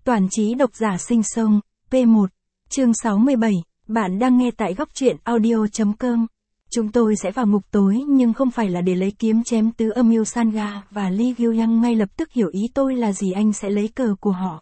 Toàn trí độc giả sinh sông, P1, chương 67, bạn đang nghe tại góc truyện audio.com. Chúng tôi sẽ vào ngục tối nhưng không phải là để lấy kiếm chém tứ âm Yu Sanga và Lee Gyu-young ngay lập tức hiểu ý tôi là gì, anh sẽ lấy cờ của họ.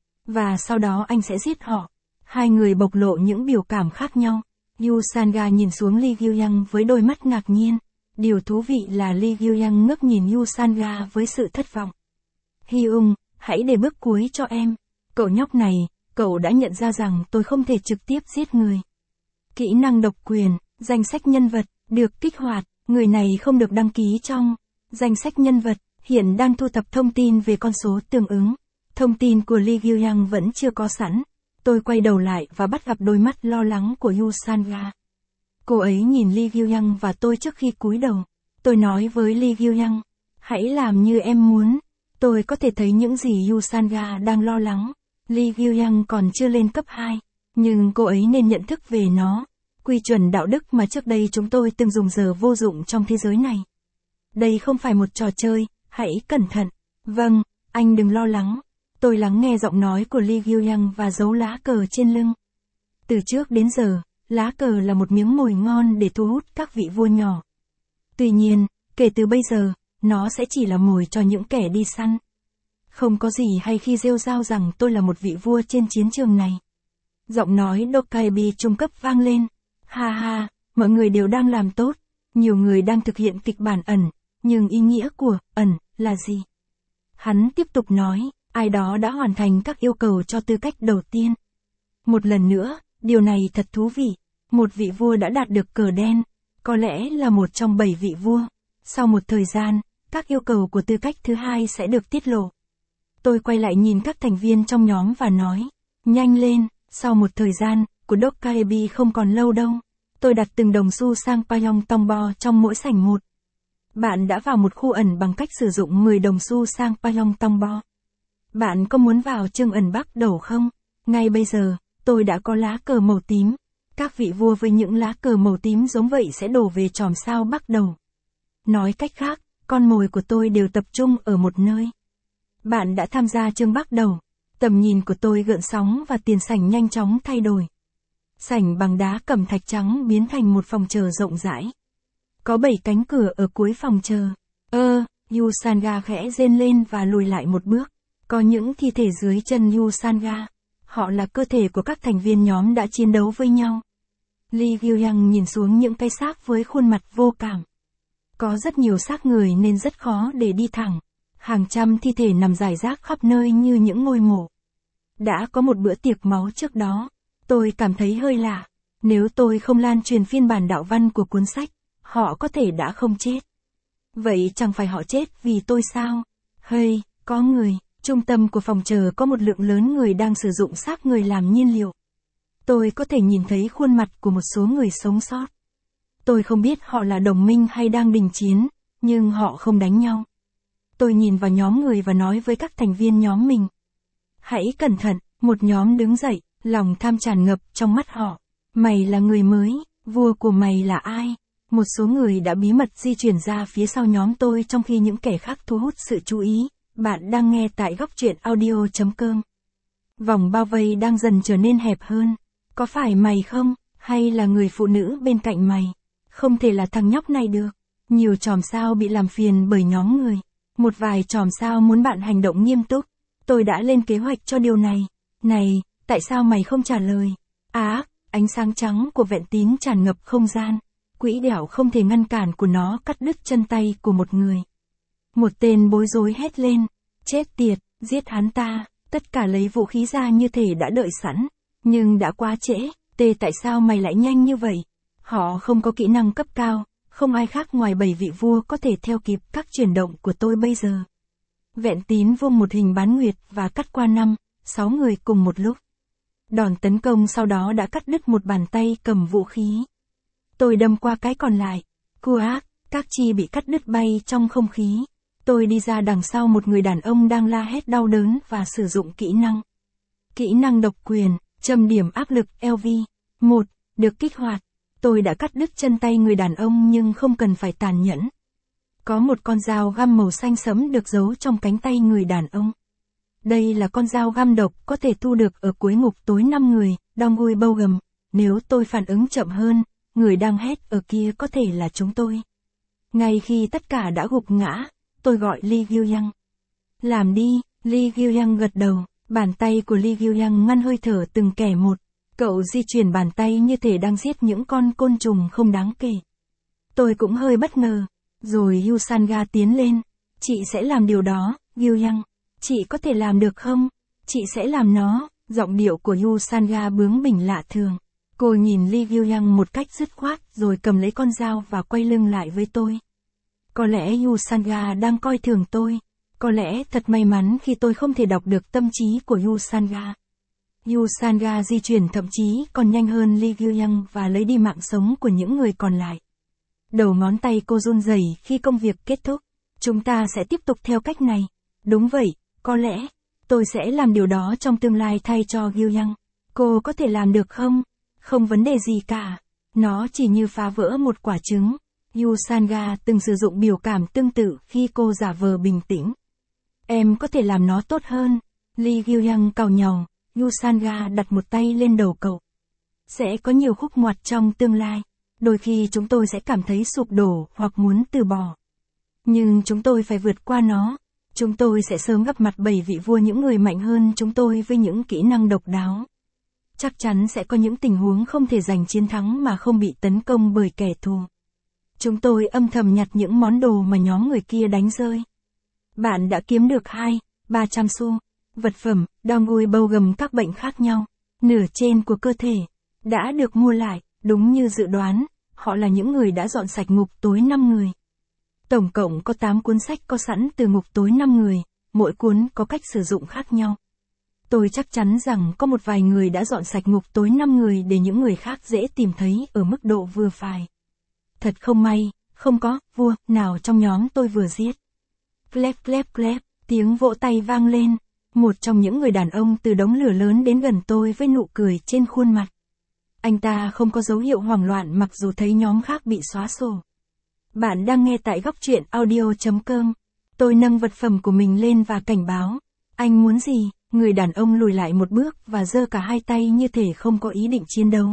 Và sau đó anh sẽ giết họ. Hai người bộc lộ những biểu cảm khác nhau. Yu Sanga nhìn xuống Lee Gyu-young với đôi mắt ngạc nhiên. Điều thú vị là Lee Gyu-young ngước nhìn Yu Sanga với sự thất vọng. Hyung, hãy để bước cuối cho em. Cậu nhóc này, cậu đã nhận ra rằng tôi không thể trực tiếp giết người. Kỹ năng độc quyền, danh sách nhân vật, được kích hoạt, người này không được đăng ký trong danh sách nhân vật, hiện đang thu thập thông tin về con số tương ứng. Thông tin của Lee Gyu-young vẫn chưa có sẵn. Tôi quay đầu lại và bắt gặp đôi mắt lo lắng của Yu Sanga. Cô ấy nhìn Lee Gyu-young và tôi trước khi cúi đầu. Tôi nói với Lee Gyu-young, hãy làm như em muốn. Tôi có thể thấy những gì Yu Sanga đang lo lắng. Lee Gyu-young còn chưa lên cấp 2, nhưng cô ấy nên nhận thức về nó. Quy chuẩn đạo đức mà trước đây chúng tôi từng dùng giờ vô dụng trong thế giới này. Đây không phải một trò chơi, hãy cẩn thận. Vâng, anh đừng lo lắng. Tôi lắng nghe giọng nói của Lee Gyu-young và giấu lá cờ trên lưng. Từ trước đến giờ, lá cờ là một miếng mồi ngon để thu hút các vị vua nhỏ. Tuy nhiên, kể từ bây giờ, nó sẽ chỉ là mồi cho những kẻ đi săn. Không có gì hay khi rêu rao rằng tôi là một vị vua trên chiến trường này. Giọng nói Dokkaebi trung cấp vang lên. Ha ha, mọi người đều đang làm tốt. Nhiều người đang thực hiện kịch bản ẩn, nhưng ý nghĩa của ẩn là gì? Hắn tiếp tục nói, ai đó đã hoàn thành các yêu cầu cho tư cách đầu tiên. Một lần nữa, điều này thật thú vị. Một vị vua đã đạt được cờ đen, có lẽ là một trong 7 vị vua. Sau một thời gian, các yêu cầu của tư cách thứ hai sẽ được tiết lộ. Tôi quay lại nhìn các thành viên trong nhóm và nói, nhanh lên, sau một thời gian, của Dokkaebi không còn lâu đâu. Tôi đặt từng đồng xu sang Payong Tongbo trong mỗi sảnh một. Bạn đã vào một khu ẩn bằng cách sử dụng 10 đồng xu sang Payong Tongbo. Bạn có muốn vào chương ẩn bắt đầu không? Ngay bây giờ, tôi đã có lá cờ màu tím. Các vị vua với những lá cờ màu tím giống vậy sẽ đổ về chòm sao bắt đầu. Nói cách khác, con mồi của tôi đều tập trung ở một nơi. Bạn đã tham gia chương bắt đầu. Tầm nhìn của tôi gợn sóng và tiền sảnh nhanh chóng thay đổi. Sảnh bằng đá cẩm thạch trắng biến thành một phòng chờ rộng rãi. Có 7 cánh cửa ở cuối phòng chờ. Yu Sanga khẽ rên lên và lùi lại một bước. Có những thi thể dưới chân Yu Sanga. Họ là cơ thể của các thành viên nhóm đã chiến đấu với nhau. Lee Gyu-young nhìn xuống những cái xác với khuôn mặt vô cảm. Có rất nhiều xác người nên rất khó để đi thẳng. Hàng trăm thi thể nằm rải rác khắp nơi như những ngôi mộ. Đã có một bữa tiệc máu trước đó. Tôi cảm thấy hơi lạ. Nếu tôi không lan truyền phiên bản đạo văn của cuốn sách, họ có thể đã không chết. Vậy chẳng phải họ chết vì tôi sao? Hey, có người. Trung tâm của phòng chờ có một lượng lớn người đang sử dụng xác người làm nhiên liệu. Tôi có thể nhìn thấy khuôn mặt của một số người sống sót. Tôi không biết họ là đồng minh hay đang đình chiến, nhưng họ không đánh nhau. Tôi nhìn vào nhóm người và nói với các thành viên nhóm mình. Hãy cẩn thận, một nhóm đứng dậy, lòng tham tràn ngập trong mắt họ. Mày là người mới, vua của mày là ai? Một số người đã bí mật di chuyển ra phía sau nhóm tôi trong khi những kẻ khác thu hút sự chú ý. Bạn đang nghe tại góc truyện audio.com. Vòng bao vây đang dần trở nên hẹp hơn. Có phải mày không? Hay là người phụ nữ bên cạnh mày? Không thể là thằng nhóc này được. Nhiều chòm sao bị làm phiền bởi nhóm người. Một vài chòm sao muốn bạn hành động nghiêm túc. Tôi đã lên kế hoạch cho điều này. Này, tại sao mày không trả lời? Ánh sáng trắng của vẹn tín tràn ngập không gian. Quỹ đẻo không thể ngăn cản của nó cắt đứt chân tay của một người. Một tên bối rối hét lên. Chết tiệt, giết hắn ta. Tất cả lấy vũ khí ra như thể đã đợi sẵn. Nhưng đã quá trễ. Tại sao mày lại nhanh như vậy? Họ không có kỹ năng cấp cao. Không ai khác ngoài 7 vị vua có thể theo kịp các chuyển động của tôi bây giờ. Vẹn tín vung một hình bán nguyệt và cắt qua 5-6 người cùng một lúc. Đòn tấn công sau đó đã cắt đứt một bàn tay cầm vũ khí. Tôi đâm qua cái còn lại. Cuác, các chi bị cắt đứt bay trong không khí. Tôi đi ra đằng sau một người đàn ông đang la hét đau đớn và sử dụng kỹ năng. Kỹ năng độc quyền, châm điểm áp lực LV. 1, được kích hoạt. Tôi đã cắt đứt chân tay người đàn ông nhưng không cần phải tàn nhẫn. Có một con dao găm màu xanh sẫm được giấu trong cánh tay người đàn ông. Đây là con dao găm độc có thể thu được ở cuối ngục tối 5 người, Dongui Bowgum. Nếu tôi phản ứng chậm hơn, người đang hét ở kia có thể là chúng tôi. Ngay khi tất cả đã gục ngã, tôi gọi Lee Gyu-young. Làm đi, Lee Gyu-young gật đầu, bàn tay của Lee Gyu-young ngăn hơi thở từng kẻ một. Cậu di chuyển bàn tay như thể đang giết những con côn trùng không đáng kể. Tôi cũng hơi bất ngờ. Rồi Yusanga tiến lên. Chị sẽ làm điều đó, Gyu-young. Chị có thể làm được không? Chị sẽ làm nó. Giọng điệu của Yusanga bướng bỉnh lạ thường. Cô nhìn Lee Gyu-young một cách dứt khoát rồi cầm lấy con dao và quay lưng lại với tôi. Có lẽ Yusanga đang coi thường tôi. Có lẽ thật may mắn khi tôi không thể đọc được tâm trí của Yusanga. Yusanga di chuyển thậm chí còn nhanh hơn Lee Gyu-young và lấy đi mạng sống của những người còn lại. Đầu ngón tay cô run rẩy khi công việc kết thúc. Chúng ta sẽ tiếp tục theo cách này. Đúng vậy, có lẽ, tôi sẽ làm điều đó trong tương lai thay cho Gyu-young. Cô có thể làm được không? Không vấn đề gì cả. Nó chỉ như phá vỡ một quả trứng. Yusanga từng sử dụng biểu cảm tương tự khi cô giả vờ bình tĩnh. Em có thể làm nó tốt hơn. Lee Gyu-young càu nhàu. Yusanga đặt một tay lên đầu cậu. Sẽ có nhiều khúc ngoặt trong tương lai. Đôi khi chúng tôi sẽ cảm thấy sụp đổ hoặc muốn từ bỏ. Nhưng chúng tôi phải vượt qua nó. Chúng tôi sẽ sớm gặp mặt 7 vị vua những người mạnh hơn chúng tôi với những kỹ năng độc đáo. Chắc chắn sẽ có những tình huống không thể giành chiến thắng mà không bị tấn công bởi kẻ thù. Chúng tôi âm thầm nhặt những món đồ mà nhóm người kia đánh rơi. Bạn đã kiếm được 300 xu. Vật phẩm, Dongui Bowgum các bệnh khác nhau. Nửa trên của cơ thể. Đã được mua lại, đúng như dự đoán. Họ là những người đã dọn sạch ngục tối 5 người. Tổng cộng có 8 cuốn sách có sẵn từ ngục tối 5 người. Mỗi cuốn có cách sử dụng khác nhau. Tôi chắc chắn rằng có một vài người đã dọn sạch ngục tối 5 người để những người khác dễ tìm thấy ở mức độ vừa phải. Thật không may, không có vua nào trong nhóm tôi vừa giết. Clap clap clap, tiếng vỗ tay vang lên. Một trong những người đàn ông từ đống lửa lớn đến gần tôi với nụ cười trên khuôn mặt. Anh ta không có dấu hiệu hoảng loạn mặc dù thấy nhóm khác bị xóa sổ. Bạn đang nghe tại góc truyện audio.com. Tôi nâng vật phẩm của mình lên và cảnh báo. Anh muốn gì? Người đàn ông lùi lại một bước và giơ cả hai tay như thể không có ý định chiến đấu.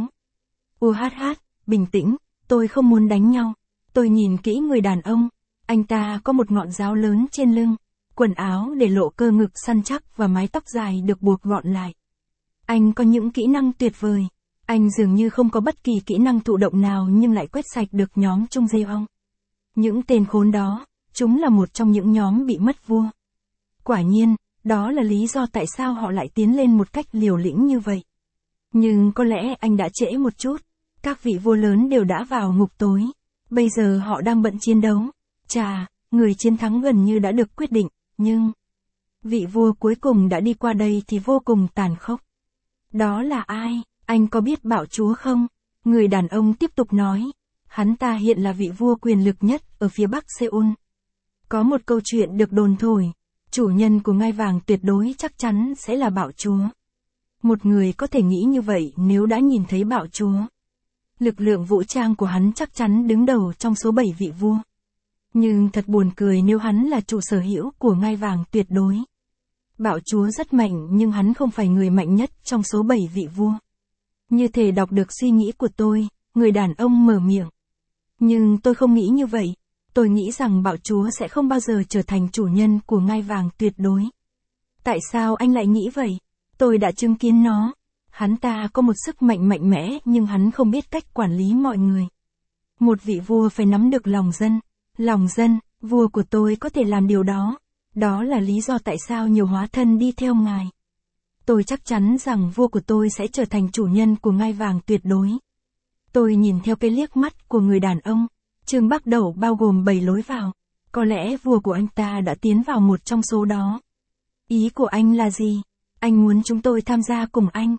Bình tĩnh, tôi không muốn đánh nhau. Tôi nhìn kỹ người đàn ông. Anh ta có một ngọn giáo lớn trên lưng. Quần áo để lộ cơ ngực săn chắc và mái tóc dài được buộc gọn lại. Anh có những kỹ năng tuyệt vời. Anh dường như không có bất kỳ kỹ năng thụ động nào nhưng lại quét sạch được nhóm Trung Jae-ong. Những tên khốn đó, chúng là một trong những nhóm bị mất vua. Quả nhiên, đó là lý do tại sao họ lại tiến lên một cách liều lĩnh như vậy. Nhưng có lẽ anh đã trễ một chút. Các vị vua lớn đều đã vào ngục tối. Bây giờ họ đang bận chiến đấu. Chà, người chiến thắng gần như đã được quyết định, nhưng vị vua cuối cùng đã đi qua đây thì vô cùng tàn khốc. Đó là ai? Anh có biết bạo chúa không? Người đàn ông tiếp tục nói. Hắn ta hiện là vị vua quyền lực nhất ở phía bắc Seoul. Có một câu chuyện được đồn thổi. Chủ nhân của ngai vàng tuyệt đối chắc chắn sẽ là bạo chúa. Một người có thể nghĩ như vậy nếu đã nhìn thấy bạo chúa. Lực lượng vũ trang của hắn chắc chắn đứng đầu trong số 7 vị vua. Nhưng thật buồn cười nếu hắn là chủ sở hữu của ngai vàng tuyệt đối. Bạo chúa rất mạnh nhưng hắn không phải người mạnh nhất trong số 7 vị vua. Như thể đọc được suy nghĩ của tôi, người đàn ông mở miệng. Nhưng tôi không nghĩ như vậy. Tôi nghĩ rằng bạo chúa sẽ không bao giờ trở thành chủ nhân của ngai vàng tuyệt đối. Tại sao anh lại nghĩ vậy? Tôi đã chứng kiến nó. Hắn ta có một sức mạnh mạnh mẽ nhưng hắn không biết cách quản lý mọi người. Một vị vua phải nắm được lòng dân. Lòng dân, vua của tôi có thể làm điều đó. Đó là lý do tại sao nhiều hóa thân đi theo ngài. Tôi chắc chắn rằng vua của tôi sẽ trở thành chủ nhân của ngai vàng tuyệt đối. Tôi nhìn theo cái liếc mắt của người đàn ông. Chương bắt đầu bao gồm 7 lối vào. Có lẽ vua của anh ta đã tiến vào một trong số đó. Ý của anh là gì? Anh muốn chúng tôi tham gia cùng anh.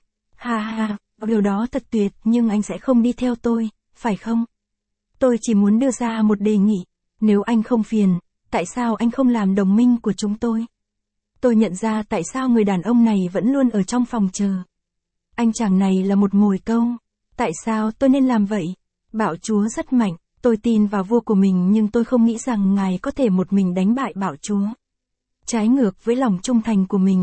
Điều đó thật tuyệt nhưng anh sẽ không đi theo tôi, phải không? Tôi chỉ muốn đưa ra một đề nghị. Nếu anh không phiền, tại sao anh không làm đồng minh của chúng tôi? Tôi nhận ra tại sao người đàn ông này vẫn luôn ở trong phòng chờ. Anh chàng này là một mồi câu. Tại sao tôi nên làm vậy? Bạo chúa rất mạnh. Tôi tin vào vua của mình nhưng tôi không nghĩ rằng ngài có thể một mình đánh bại bạo chúa. Trái ngược với lòng trung thành của mình,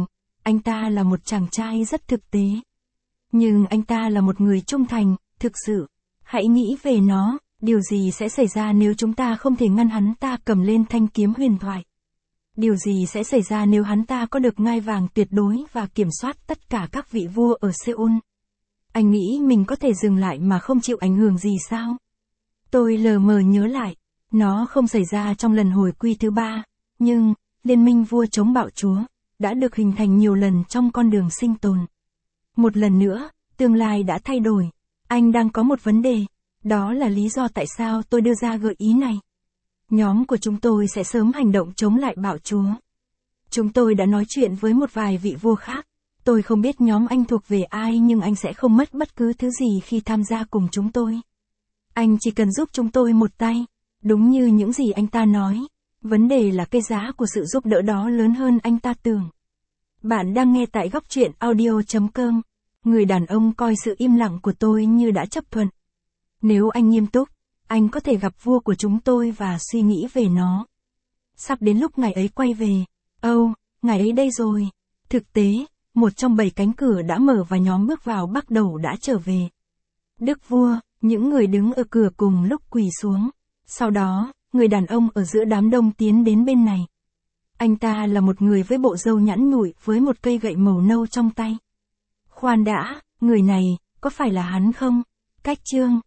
Anh ta là một chàng trai rất thực tế. Nhưng anh ta là một người trung thành, thực sự. Hãy nghĩ về nó, điều gì sẽ xảy ra nếu chúng ta không thể ngăn hắn ta cầm lên thanh kiếm huyền thoại? Điều gì sẽ xảy ra nếu hắn ta có được ngai vàng tuyệt đối và kiểm soát tất cả các vị vua ở Seoul? Anh nghĩ mình có thể dừng lại mà không chịu ảnh hưởng gì sao? Tôi lờ mờ nhớ lại, nó không xảy ra trong lần hồi quy thứ 3, nhưng, liên minh vua chống bạo chúa, đã được hình thành nhiều lần trong con đường sinh tồn. Một lần nữa, tương lai đã thay đổi. Anh đang có một vấn đề, đó là lý do tại sao tôi đưa ra gợi ý này. Nhóm của chúng tôi sẽ sớm hành động chống lại bạo chúa. Chúng tôi đã nói chuyện với một vài vị vua khác. Tôi không biết nhóm anh thuộc về ai nhưng anh sẽ không mất bất cứ thứ gì khi tham gia cùng chúng tôi. Anh chỉ cần giúp chúng tôi một tay. Đúng như những gì anh ta nói. Vấn đề là cái giá của sự giúp đỡ đó lớn hơn anh ta tưởng. Bạn đang nghe tại góc truyện audio.com. Người đàn ông coi sự im lặng của tôi như đã chấp thuận. Nếu anh nghiêm túc, anh có thể gặp vua của chúng tôi và suy nghĩ về nó. Sắp đến lúc ngày ấy quay về. Ngày ấy đây rồi. Thực tế, một trong 7 cánh cửa đã mở và nhóm bước vào bắt đầu đã trở về. Đức vua, những người đứng ở cửa cùng lúc quỳ xuống. Sau đó, người đàn ông ở giữa đám đông tiến đến bên này. Anh ta là một người với bộ râu nhẵn nhụi với một cây gậy màu nâu trong tay. Khoan đã, người này, có phải là hắn không? Cách chương,